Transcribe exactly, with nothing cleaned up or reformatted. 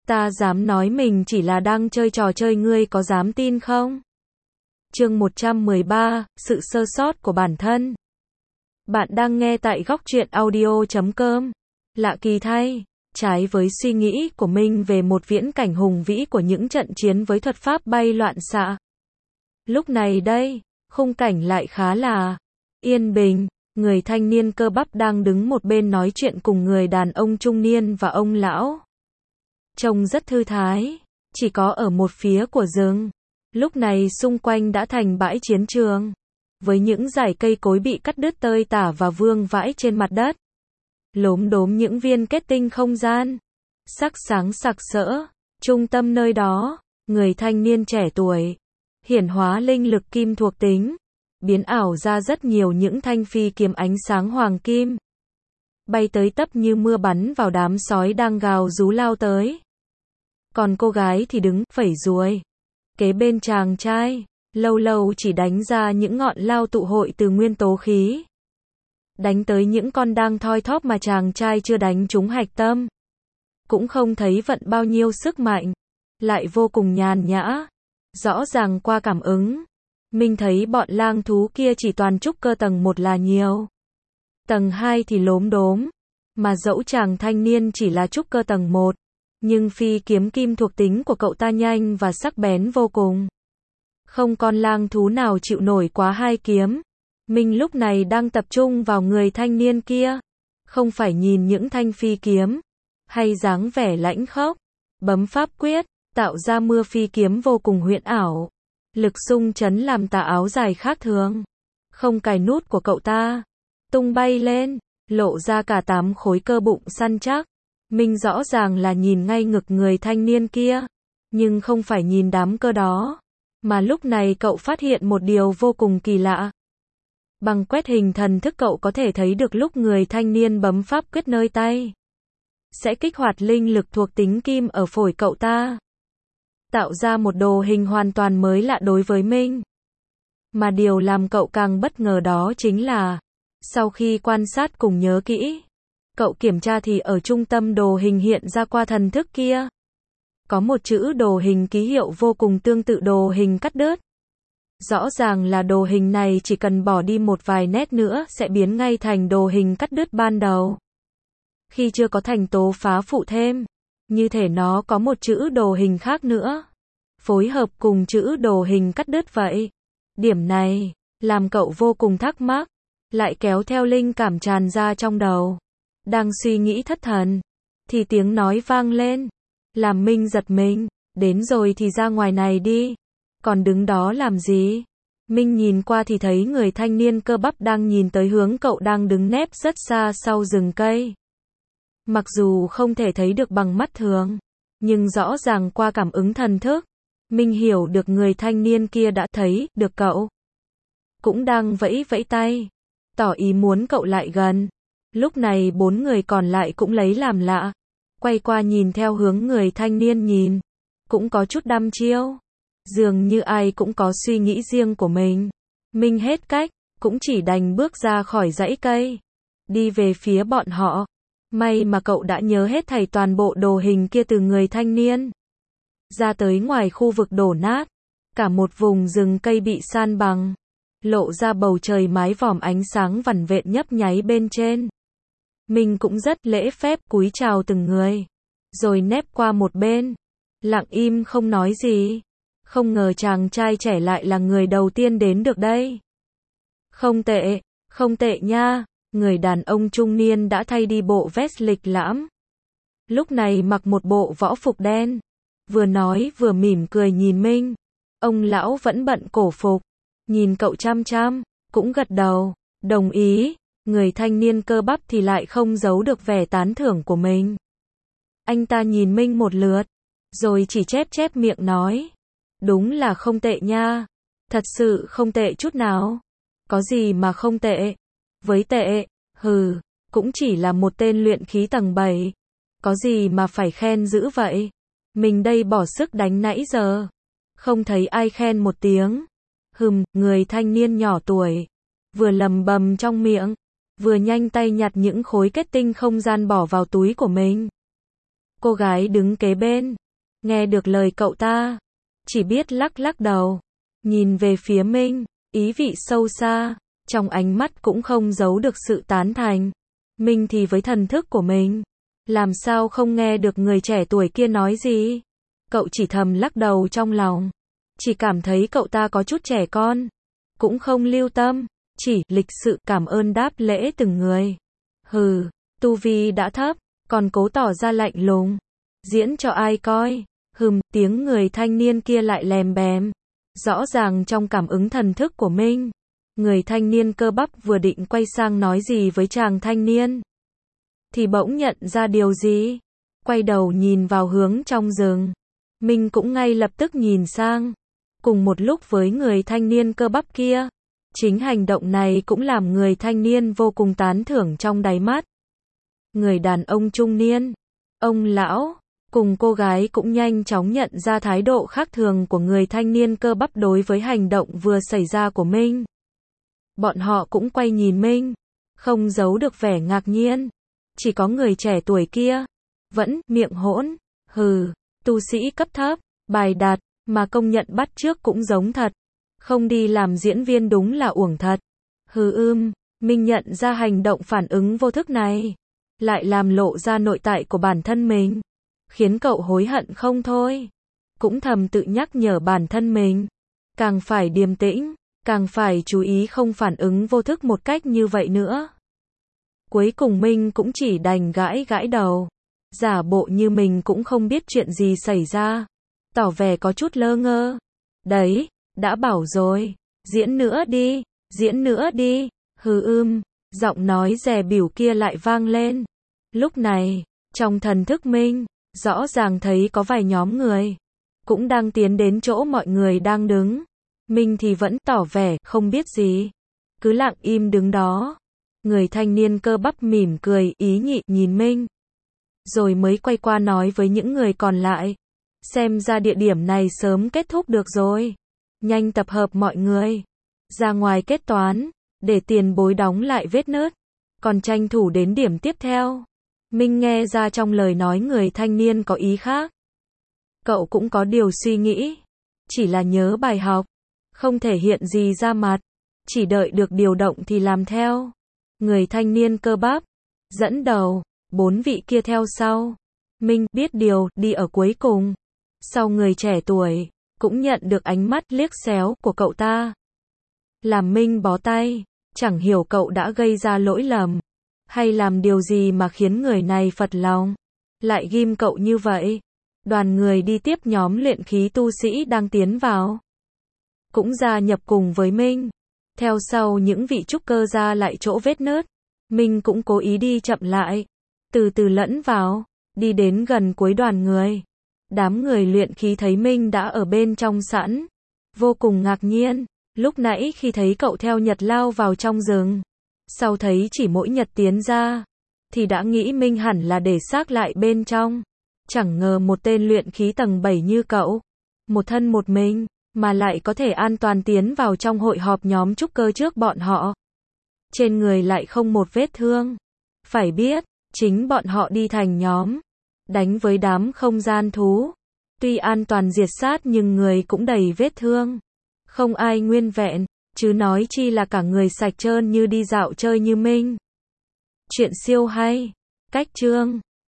Ta dám nói mình chỉ là đang chơi trò chơi, ngươi có dám tin không? Chương một trăm mười ba, sự sơ sót của bản thân. Bạn đang nghe tại góc truyện audio chấm com. Lạ kỳ thay, trái với suy nghĩ của mình về một viễn cảnh hùng vĩ của những trận chiến với thuật pháp bay loạn xạ. Lúc này đây, khung cảnh lại khá là yên bình. Người thanh niên cơ bắp đang đứng một bên nói chuyện cùng người đàn ông trung niên và ông lão. Trông rất thư thái, chỉ có ở một phía của rừng. Lúc này xung quanh đã thành bãi chiến trường, với những dải cây cối bị cắt đứt tơi tả và vương vãi trên mặt đất. Lốm đốm những viên kết tinh không gian, sắc sáng sặc sỡ. Trung tâm nơi đó, người thanh niên trẻ tuổi, hiển hóa linh lực kim thuộc tính, biến ảo ra rất nhiều những thanh phi kiếm ánh sáng hoàng kim. Bay tới tấp như mưa bắn vào đám sói đang gào rú lao tới. Còn cô gái thì đứng, phẩy ruồi, kế bên chàng trai, lâu lâu chỉ đánh ra những ngọn lao tụ hội từ nguyên tố khí. Đánh tới những con đang thoi thóp mà chàng trai chưa đánh trúng hạch tâm. Cũng không thấy vận bao nhiêu sức mạnh, lại vô cùng nhàn nhã. Rõ ràng qua cảm ứng, mình thấy bọn lang thú kia chỉ toàn trúc cơ tầng một là nhiều. Tầng hai thì lốm đốm, mà dẫu chàng thanh niên chỉ là trúc cơ tầng một, nhưng phi kiếm kim thuộc tính của cậu ta nhanh và sắc bén vô cùng. Không con lang thú nào chịu nổi quá hai kiếm. Mình lúc này đang tập trung vào người thanh niên kia, không phải nhìn những thanh phi kiếm, hay dáng vẻ lãnh khốc, bấm pháp quyết, tạo ra mưa phi kiếm vô cùng huyễn ảo. Lực xung chấn làm tà áo dài khác thường, không cài nút của cậu ta, tung bay lên, lộ ra cả tám khối cơ bụng săn chắc. Mình rõ ràng là nhìn ngay ngực người thanh niên kia, nhưng không phải nhìn đám cơ đó, mà lúc này cậu phát hiện một điều vô cùng kỳ lạ. Bằng quét hình thần thức cậu có thể thấy được lúc người thanh niên bấm pháp quyết nơi tay, sẽ kích hoạt linh lực thuộc tính kim ở phổi cậu ta, tạo ra một đồ hình hoàn toàn mới lạ đối với mình. Mà điều làm cậu càng bất ngờ đó chính là, sau khi quan sát cùng nhớ kỹ, cậu kiểm tra thì ở trung tâm đồ hình hiện ra qua thần thức kia, có một chữ đồ hình ký hiệu vô cùng tương tự đồ hình cắt đứt. Rõ ràng là đồ hình này chỉ cần bỏ đi một vài nét nữa sẽ biến ngay thành đồ hình cắt đứt ban đầu. Khi chưa có thành tố phá phụ thêm, như thể nó có một chữ đồ hình khác nữa, phối hợp cùng chữ đồ hình cắt đứt vậy. Điểm này, làm cậu vô cùng thắc mắc, lại kéo theo linh cảm tràn ra trong đầu. Đang suy nghĩ thất thần, thì tiếng nói vang lên, làm mình giật mình. Đến rồi thì ra ngoài này đi, còn đứng đó làm gì? Mình nhìn qua thì thấy người thanh niên cơ bắp đang nhìn tới hướng cậu đang đứng nép rất xa sau rừng cây. Mặc dù không thể thấy được bằng mắt thường, nhưng rõ ràng qua cảm ứng thần thức, mình hiểu được người thanh niên kia đã thấy được cậu. Cũng đang vẫy vẫy tay, tỏ ý muốn cậu lại gần. Lúc này bốn người còn lại cũng lấy làm lạ, quay qua nhìn theo hướng người thanh niên nhìn, cũng có chút đăm chiêu. Dường như ai cũng có suy nghĩ riêng của mình. Mình hết cách, cũng chỉ đành bước ra khỏi dãy cây, đi về phía bọn họ. May mà cậu đã nhớ hết thảy toàn bộ đồ hình kia từ người thanh niên. Ra tới ngoài khu vực đổ nát, cả một vùng rừng cây bị san bằng, lộ ra bầu trời mái vòm ánh sáng vằn vện nhấp nháy bên trên. Mình cũng rất lễ phép cúi chào từng người, rồi nép qua một bên, lặng im không nói gì. Không ngờ chàng trai trẻ lại là người đầu tiên đến được đây. Không tệ, không tệ nha. Người đàn ông trung niên đã thay đi bộ vest lịch lãm, lúc này mặc một bộ võ phục đen, vừa nói vừa mỉm cười nhìn mình. Ông lão vẫn bận cổ phục, nhìn cậu chăm chăm, cũng gật đầu, đồng ý. Người thanh niên cơ bắp thì lại không giấu được vẻ tán thưởng của mình. Anh ta nhìn mình một lượt, rồi chỉ chép chép miệng nói, đúng là không tệ nha, thật sự không tệ chút nào. Có gì mà không tệ? Với tệ, hừ, cũng chỉ là một tên luyện khí tầng bảy. Có gì mà phải khen dữ vậy? Mình đây bỏ sức đánh nãy giờ, không thấy ai khen một tiếng. Hừm, người thanh niên nhỏ tuổi, vừa lầm bầm trong miệng, vừa nhanh tay nhặt những khối kết tinh không gian bỏ vào túi của mình. Cô gái đứng kế bên, nghe được lời cậu ta, chỉ biết lắc lắc đầu, nhìn về phía Minh, ý vị sâu xa, trong ánh mắt cũng không giấu được sự tán thành. Minh thì với thần thức của mình, làm sao không nghe được người trẻ tuổi kia nói gì. Cậu chỉ thầm lắc đầu trong lòng, chỉ cảm thấy cậu ta có chút trẻ con, cũng không lưu tâm, chỉ lịch sự cảm ơn đáp lễ từng người. Hừ, tu vi đã thấp, còn cố tỏ ra lạnh lùng, diễn cho ai coi. Hừm, tiếng người thanh niên kia lại lèm bèm. Rõ ràng trong cảm ứng thần thức của Minh, người thanh niên cơ bắp vừa định quay sang nói gì với chàng thanh niên, thì bỗng nhận ra điều gì, quay đầu nhìn vào hướng trong rừng. Minh cũng ngay lập tức nhìn sang, cùng một lúc với người thanh niên cơ bắp kia. Chính hành động này cũng làm người thanh niên vô cùng tán thưởng trong đáy mắt. Người đàn ông trung niên, ông lão, cùng cô gái cũng nhanh chóng nhận ra thái độ khác thường của người thanh niên cơ bắp đối với hành động vừa xảy ra của Minh. Bọn họ cũng quay nhìn Minh, không giấu được vẻ ngạc nhiên. Chỉ có người trẻ tuổi kia, vẫn miệng hỗn, hừ, tu sĩ cấp thấp, bài đạt, mà công nhận bắt chước cũng giống thật. Không đi làm diễn viên đúng là uổng thật. Hừ ưm, Minh nhận ra hành động phản ứng vô thức này, lại làm lộ ra nội tại của bản thân mình, khiến cậu hối hận không thôi. Cũng thầm tự nhắc nhở bản thân mình, càng phải điềm tĩnh, càng phải chú ý không phản ứng vô thức một cách như vậy nữa. Cuối cùng Minh cũng chỉ đành gãi gãi đầu, giả bộ như mình cũng không biết chuyện gì xảy ra, tỏ vẻ có chút lơ ngơ. Đấy, đã bảo rồi, diễn nữa đi, diễn nữa đi, hừ ưm, giọng nói dè bỉu kia lại vang lên. Lúc này, trong thần thức Minh, rõ ràng thấy có vài nhóm người, cũng đang tiến đến chỗ mọi người đang đứng. Minh thì vẫn tỏ vẻ không biết gì, cứ lặng im đứng đó. Người thanh niên cơ bắp mỉm cười ý nhị nhìn Minh, rồi mới quay qua nói với những người còn lại. Xem ra địa điểm này sớm kết thúc được rồi. Nhanh tập hợp mọi người, ra ngoài kết toán, để tiền bối đóng lại vết nứt, còn tranh thủ đến điểm tiếp theo. Minh nghe ra trong lời nói người thanh niên có ý khác. Cậu cũng có điều suy nghĩ, chỉ là nhớ bài học, không thể hiện gì ra mặt, chỉ đợi được điều động thì làm theo. Người thanh niên cơ bắp dẫn đầu, bốn vị kia theo sau. Minh biết điều, đi ở cuối cùng. Sau người trẻ tuổi, cũng nhận được ánh mắt liếc xéo của cậu ta. Làm Minh bó tay, chẳng hiểu cậu đã gây ra lỗi lầm, hay làm điều gì mà khiến người này phật lòng, lại ghim cậu như vậy. Đoàn người đi tiếp nhóm luyện khí tu sĩ đang tiến vào, cũng gia nhập cùng với Minh. Theo sau những vị trúc cơ ra lại chỗ vết nứt, Minh cũng cố ý đi chậm lại, từ từ lẫn vào, đi đến gần cuối đoàn người. Đám người luyện khí thấy Minh đã ở bên trong sẵn, vô cùng ngạc nhiên. Lúc nãy khi thấy cậu theo Nhật lao vào trong rừng, sau thấy chỉ mỗi Nhật tiến ra, thì đã nghĩ Minh hẳn là để xác lại bên trong. Chẳng ngờ một tên luyện khí tầng bảy như cậu, một thân một mình, mà lại có thể an toàn tiến vào trong hội họp nhóm trúc cơ trước bọn họ. Trên người lại không một vết thương. Phải biết, chính bọn họ đi thành nhóm, đánh với đám không gian thú. Tuy an toàn diệt sát nhưng người cũng đầy vết thương. Không ai nguyên vẹn, chứ nói chi là cả người sạch trơn như đi dạo chơi như Minh. Chuyện siêu hay. Cách chương